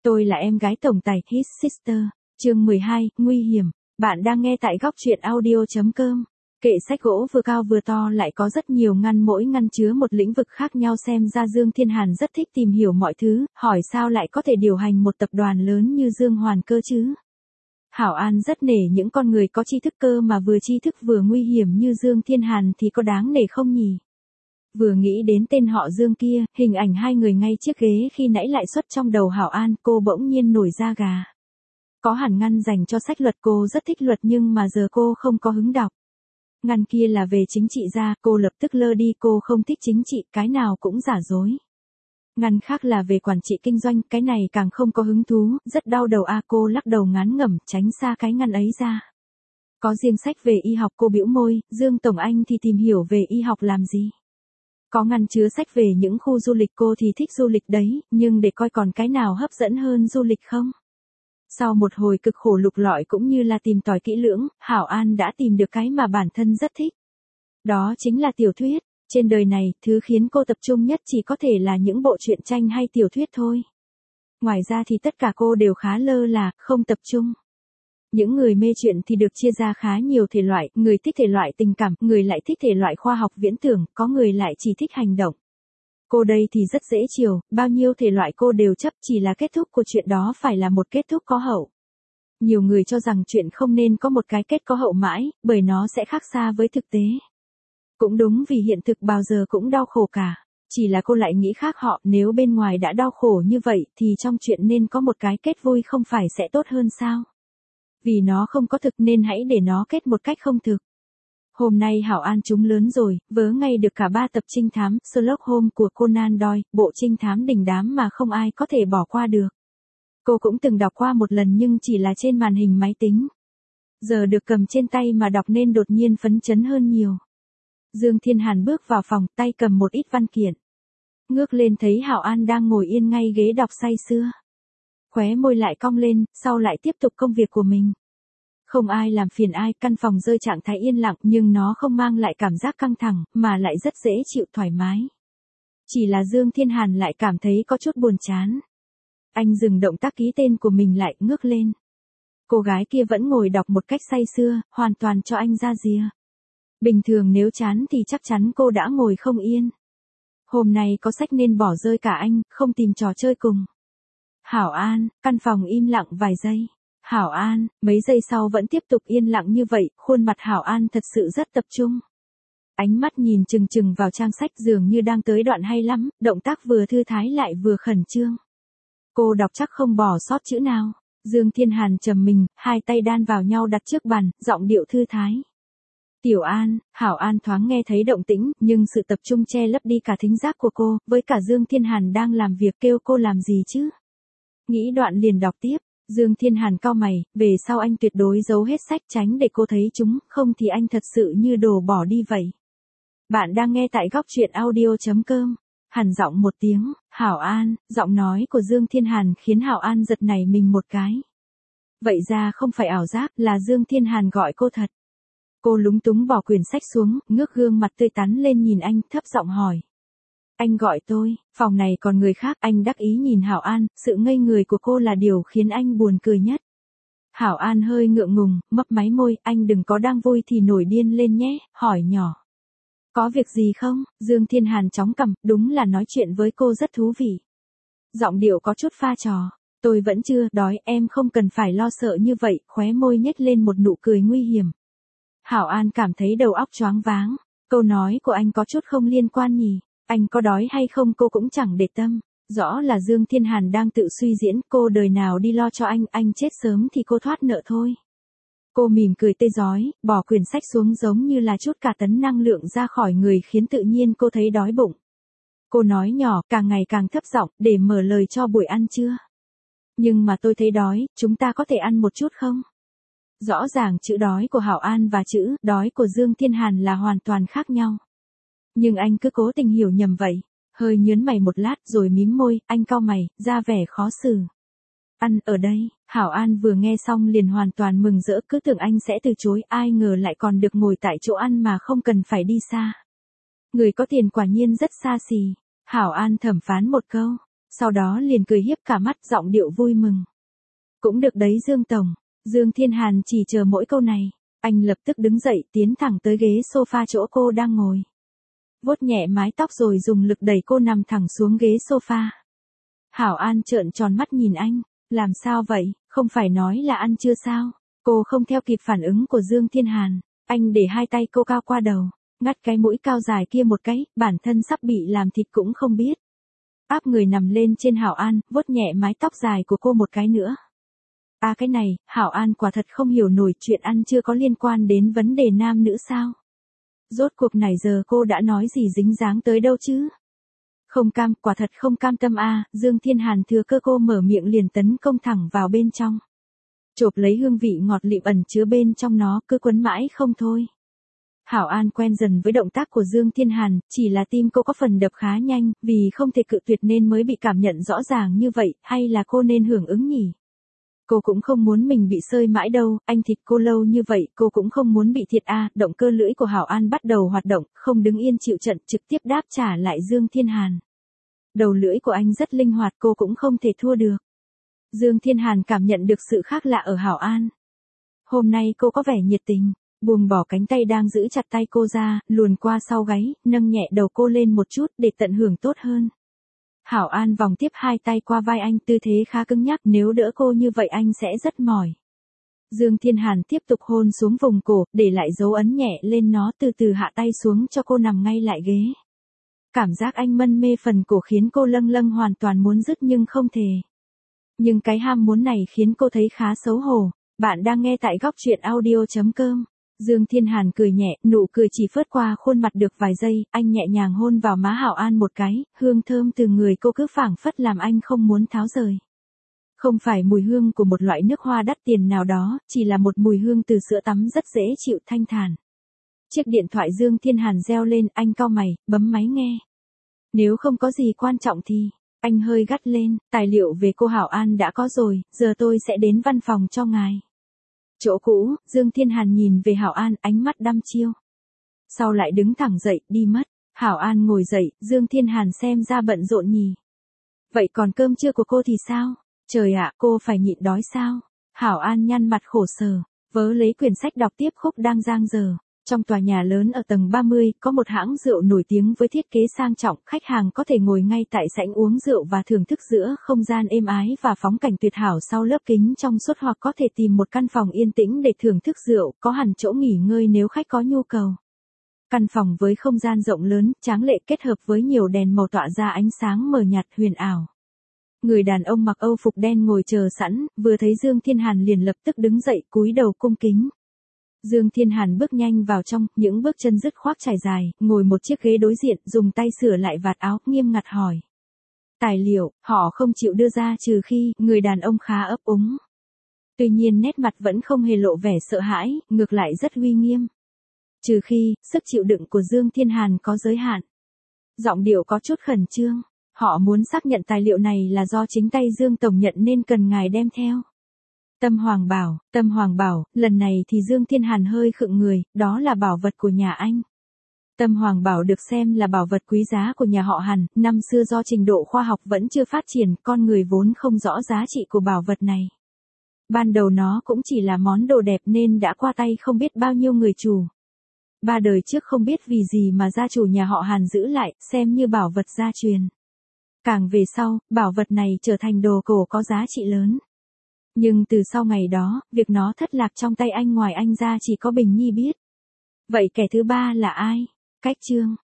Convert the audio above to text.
Tôi là em gái tổng tài His Sister, chương 12, nguy hiểm. Bạn đang nghe tại góc truyện audio.com. Kệ sách gỗ vừa cao vừa to lại có rất nhiều ngăn, mỗi ngăn chứa một lĩnh vực khác nhau, xem ra Dương Thiên Hàn rất thích tìm hiểu mọi thứ, hỏi sao lại có thể điều hành một tập đoàn lớn như Dương Hoàn cơ chứ. Hảo An rất nể những con người có tri thức, cơ mà vừa tri thức vừa nguy hiểm như Dương Thiên Hàn thì có đáng nể không nhỉ? Vừa nghĩ đến tên họ Dương kia, hình ảnh hai người ngay chiếc ghế khi nãy lại xuất trong đầu Hảo An, cô bỗng nhiên nổi da gà. Có hẳn ngăn dành cho sách luật, cô rất thích luật nhưng mà giờ cô không có hứng đọc. Ngăn kia là về chính trị gia, cô lập tức lơ đi, cô không thích chính trị, cái nào cũng giả dối. Ngăn khác là về quản trị kinh doanh, cái này càng không có hứng thú, rất đau đầu cô lắc đầu ngán ngẩm, tránh xa cái ngăn ấy ra. Có riêng sách về y học, cô bĩu môi, Dương Tổng Anh thì tìm hiểu về y học làm gì? Có ngăn chứa sách về những khu du lịch, cô thì thích du lịch đấy, nhưng để coi còn cái nào hấp dẫn hơn du lịch không? Sau một hồi cực khổ lục lọi cũng như là tìm tòi kỹ lưỡng, Hảo An đã tìm được cái mà bản thân rất thích. Đó chính là tiểu thuyết. Trên đời này, thứ khiến cô tập trung nhất chỉ có thể là những bộ truyện tranh hay tiểu thuyết thôi. Ngoài ra thì tất cả cô đều khá lơ là, không tập trung. Những người mê truyện thì được chia ra khá nhiều thể loại, người thích thể loại tình cảm, người lại thích thể loại khoa học viễn tưởng, có người lại chỉ thích hành động. Cô đây thì rất dễ chiều, bao nhiêu thể loại cô đều chấp, chỉ là kết thúc của chuyện đó phải là một kết thúc có hậu. Nhiều người cho rằng chuyện không nên có một cái kết có hậu mãi, bởi nó sẽ khác xa với thực tế. Cũng đúng, vì hiện thực bao giờ cũng đau khổ cả. Chỉ là cô lại nghĩ khác họ, nếu bên ngoài đã đau khổ như vậy thì trong chuyện nên có một cái kết vui không phải sẽ tốt hơn sao? Vì nó không có thực nên hãy để nó kết một cách không thực. Hôm nay Hảo An trúng lớn rồi, vớ ngay được cả 3 tập trinh thám Sherlock Holmes của Conan Doyle, bộ trinh thám đình đám mà không ai có thể bỏ qua được. Cô cũng từng đọc qua một lần nhưng chỉ là trên màn hình máy tính. Giờ được cầm trên tay mà đọc nên đột nhiên phấn chấn hơn nhiều. Dương Thiên Hàn bước vào phòng, tay cầm một ít văn kiện. Ngước lên thấy Hảo An đang ngồi yên ngay ghế đọc say sưa. Khóe môi lại cong lên, sau lại tiếp tục công việc của mình. Không ai làm phiền ai, căn phòng rơi trạng thái yên lặng nhưng nó không mang lại cảm giác căng thẳng, mà lại rất dễ chịu thoải mái. Chỉ là Dương Thiên Hàn lại cảm thấy có chút buồn chán. Anh dừng động tác ký tên của mình lại, ngước lên. Cô gái kia vẫn ngồi đọc một cách say sưa, hoàn toàn cho anh ra rìa. Bình thường nếu chán thì chắc chắn cô đã ngồi không yên. Hôm nay có sách nên bỏ rơi cả anh, không tìm trò chơi cùng. Hảo An, căn phòng im lặng vài giây. Hảo An, mấy giây sau vẫn tiếp tục yên lặng như vậy, khuôn mặt Hảo An thật sự rất tập trung. Ánh mắt nhìn chừng chừng vào trang sách, dường như đang tới đoạn hay lắm, động tác vừa thư thái lại vừa khẩn trương. Cô đọc chắc không bỏ sót chữ nào. Dương Thiên Hàn trầm mình, hai tay đan vào nhau đặt trước bàn, giọng điệu thư thái. Tiểu An, Hảo An thoáng nghe thấy động tĩnh, nhưng sự tập trung che lấp đi cả thính giác của cô, với cả Dương Thiên Hàn đang làm việc kêu cô làm gì chứ? Nghĩ đoạn liền đọc tiếp, Dương Thiên Hàn cau mày, về sau anh tuyệt đối giấu hết sách tránh để cô thấy chúng, không thì anh thật sự như đồ bỏ đi vậy. Bạn đang nghe tại góc truyện audio.com. Hằn giọng một tiếng, Hảo An, giọng nói của Dương Thiên Hàn khiến Hảo An giật nảy mình một cái. Vậy ra không phải ảo giác, là Dương Thiên Hàn gọi cô thật. Cô lúng túng bỏ quyển sách xuống, ngước gương mặt tươi tắn lên nhìn anh, thấp giọng hỏi. Anh gọi tôi, phòng này còn người khác, anh đắc ý nhìn Hảo An, sự ngây người của cô là điều khiến anh buồn cười nhất. Hảo An hơi ngượng ngùng, mấp máy môi, anh đừng có đang vui thì nổi điên lên nhé, hỏi nhỏ. Có việc gì không? Dương Thiên Hàn chóng cằm, đúng là nói chuyện với cô rất thú vị. Giọng điệu có chút pha trò. Tôi vẫn chưa đói, em không cần phải lo sợ như vậy, khóe môi nhếch lên một nụ cười nguy hiểm. Hảo An cảm thấy đầu óc choáng váng. Câu nói của anh có chút không liên quan nhỉ. Anh có đói hay không cô cũng chẳng để tâm. Rõ là Dương Thiên Hàn đang tự suy diễn, cô đời nào đi lo cho anh chết sớm thì cô thoát nợ thôi. Cô mỉm cười tươi rói, bỏ quyển sách xuống giống như là chút cả tấn năng lượng ra khỏi người khiến tự nhiên cô thấy đói bụng. Cô nói nhỏ, càng ngày càng thấp giọng, để mở lời cho buổi ăn trưa. Nhưng mà tôi thấy đói, chúng ta có thể ăn một chút không? Rõ ràng chữ đói của Hảo An và chữ đói của Dương Thiên Hàn là hoàn toàn khác nhau. Nhưng anh cứ cố tình hiểu nhầm vậy. Hơi nhớn mày một lát rồi mím môi, anh cau mày, ra vẻ khó xử. Ăn ở đây, Hảo An vừa nghe xong liền hoàn toàn mừng rỡ, cứ tưởng anh sẽ từ chối, ai ngờ lại còn được ngồi tại chỗ ăn mà không cần phải đi xa. Người có tiền quả nhiên rất xa xỉ. Hảo An thẩm phán một câu. Sau đó liền cười hiếp cả mắt, giọng điệu vui mừng. Cũng được đấy Dương Tổng. Dương Thiên Hàn chỉ chờ mỗi câu này. Anh lập tức đứng dậy tiến thẳng tới ghế sofa chỗ cô đang ngồi. Vuốt nhẹ mái tóc rồi dùng lực đẩy cô nằm thẳng xuống ghế sofa. Hảo An trợn tròn mắt nhìn anh. Làm sao vậy, không phải nói là ăn chưa sao? Cô không theo kịp phản ứng của Dương Thiên Hàn. Anh để hai tay cô cao qua đầu, ngắt cái mũi cao dài kia một cái, bản thân sắp bị làm thịt cũng không biết. Áp người nằm lên trên Hảo An, vuốt nhẹ mái tóc dài của cô một cái nữa. Cái này, Hảo An quả thật không hiểu nổi, chuyện ăn chưa có liên quan đến vấn đề nam nữ sao? Rốt cuộc này giờ cô đã nói gì dính dáng tới đâu chứ? Không cam, quả thật không cam tâm Dương Thiên Hàn thừa cơ cô mở miệng liền tấn công thẳng vào bên trong. Chộp lấy hương vị ngọt lịm ẩn chứa bên trong nó, cứ quấn mãi không thôi. Hảo An quen dần với động tác của Dương Thiên Hàn, chỉ là tim cô có phần đập khá nhanh, vì không thể cự tuyệt nên mới bị cảm nhận rõ ràng như vậy, hay là cô nên hưởng ứng nhỉ? Cô cũng không muốn mình bị sơi mãi đâu, anh thịt cô lâu như vậy, cô cũng không muốn bị thiệt Động cơ lưỡi của Hảo An bắt đầu hoạt động, không đứng yên chịu trận, trực tiếp đáp trả lại Dương Thiên Hàn. Đầu lưỡi của anh rất linh hoạt, cô cũng không thể thua được. Dương Thiên Hàn cảm nhận được sự khác lạ ở Hảo An. Hôm nay cô có vẻ nhiệt tình, buông bỏ cánh tay đang giữ chặt tay cô ra, luồn qua sau gáy, nâng nhẹ đầu cô lên một chút để tận hưởng tốt hơn. Hảo An vòng tiếp hai tay qua vai anh, tư thế khá cứng nhắc, nếu đỡ cô như vậy anh sẽ rất mỏi. Dương Thiên Hàn tiếp tục hôn xuống vùng cổ, để lại dấu ấn nhẹ lên nó, từ từ hạ tay xuống cho cô nằm ngay lại ghế. Cảm giác anh mân mê phần cổ khiến cô lâng lâng hoàn toàn muốn dứt nhưng không thể. Nhưng cái ham muốn này khiến cô thấy khá xấu hổ. Bạn đang nghe tại góc truyện audio.com. Dương Thiên Hàn cười nhẹ, nụ cười chỉ phớt qua khuôn mặt được vài giây, anh nhẹ nhàng hôn vào má Hảo An một cái, hương thơm từ người cô cứ phảng phất làm anh không muốn tháo rời. Không phải mùi hương của một loại nước hoa đắt tiền nào đó, chỉ là một mùi hương từ sữa tắm rất dễ chịu, thanh thản. Chiếc điện thoại Dương Thiên Hàn reo lên, anh cau mày, bấm máy nghe. Nếu không có gì quan trọng thì, anh hơi gắt lên, tài liệu về cô Hảo An đã có rồi, giờ tôi sẽ đến văn phòng cho ngài. Chỗ cũ, Dương Thiên Hàn nhìn về Hảo An, ánh mắt đăm chiêu. Sau lại đứng thẳng dậy, đi mất. Hảo An ngồi dậy, Dương Thiên Hàn xem ra bận rộn nhỉ. Vậy còn cơm trưa của cô thì sao? Trời ạ, cô phải nhịn đói sao? Hảo An nhăn mặt khổ sở, vớ lấy quyển sách đọc tiếp khúc đang giang dở. Trong tòa nhà lớn ở tầng 30, có một hãng rượu nổi tiếng với thiết kế sang trọng, khách hàng có thể ngồi ngay tại sảnh uống rượu và thưởng thức giữa không gian êm ái và phóng cảnh tuyệt hảo sau lớp kính trong suốt, hoặc có thể tìm một căn phòng yên tĩnh để thưởng thức rượu, có hẳn chỗ nghỉ ngơi nếu khách có nhu cầu. Căn phòng với không gian rộng lớn, tráng lệ kết hợp với nhiều đèn màu tỏa ra ánh sáng mờ nhạt huyền ảo. Người đàn ông mặc âu phục đen ngồi chờ sẵn, vừa thấy Dương Thiên Hàn liền lập tức đứng dậy cúi đầu cung kính. Dương Thiên Hàn bước nhanh vào trong, những bước chân dứt khoát trải dài, ngồi một chiếc ghế đối diện, dùng tay sửa lại vạt áo, nghiêm ngặt hỏi. Tài liệu, họ không chịu đưa ra trừ khi, người đàn ông khá ấp úng. Tuy nhiên nét mặt vẫn không hề lộ vẻ sợ hãi, ngược lại rất uy nghiêm. Trừ khi, sức chịu đựng của Dương Thiên Hàn có giới hạn. Giọng điệu có chút khẩn trương, họ muốn xác nhận tài liệu này là do chính tay Dương Tổng nhận nên cần ngài đem theo. Tâm Hoàng bảo, lần này thì Dương Thiên Hàn hơi khựng người, đó là bảo vật của nhà anh. Tâm Hoàng bảo được xem là bảo vật quý giá của nhà họ Hàn, năm xưa do trình độ khoa học vẫn chưa phát triển, con người vốn không rõ giá trị của bảo vật này. Ban đầu nó cũng chỉ là món đồ đẹp nên đã qua tay không biết bao nhiêu người chủ. 3 đời trước không biết vì gì mà gia chủ nhà họ Hàn giữ lại, xem như bảo vật gia truyền. Càng về sau, bảo vật này trở thành đồ cổ có giá trị lớn. Nhưng từ sau ngày đó, việc nó thất lạc trong tay anh ngoài anh ra chỉ có Bình Nhi biết. Vậy kẻ thứ ba là ai? Cách chương.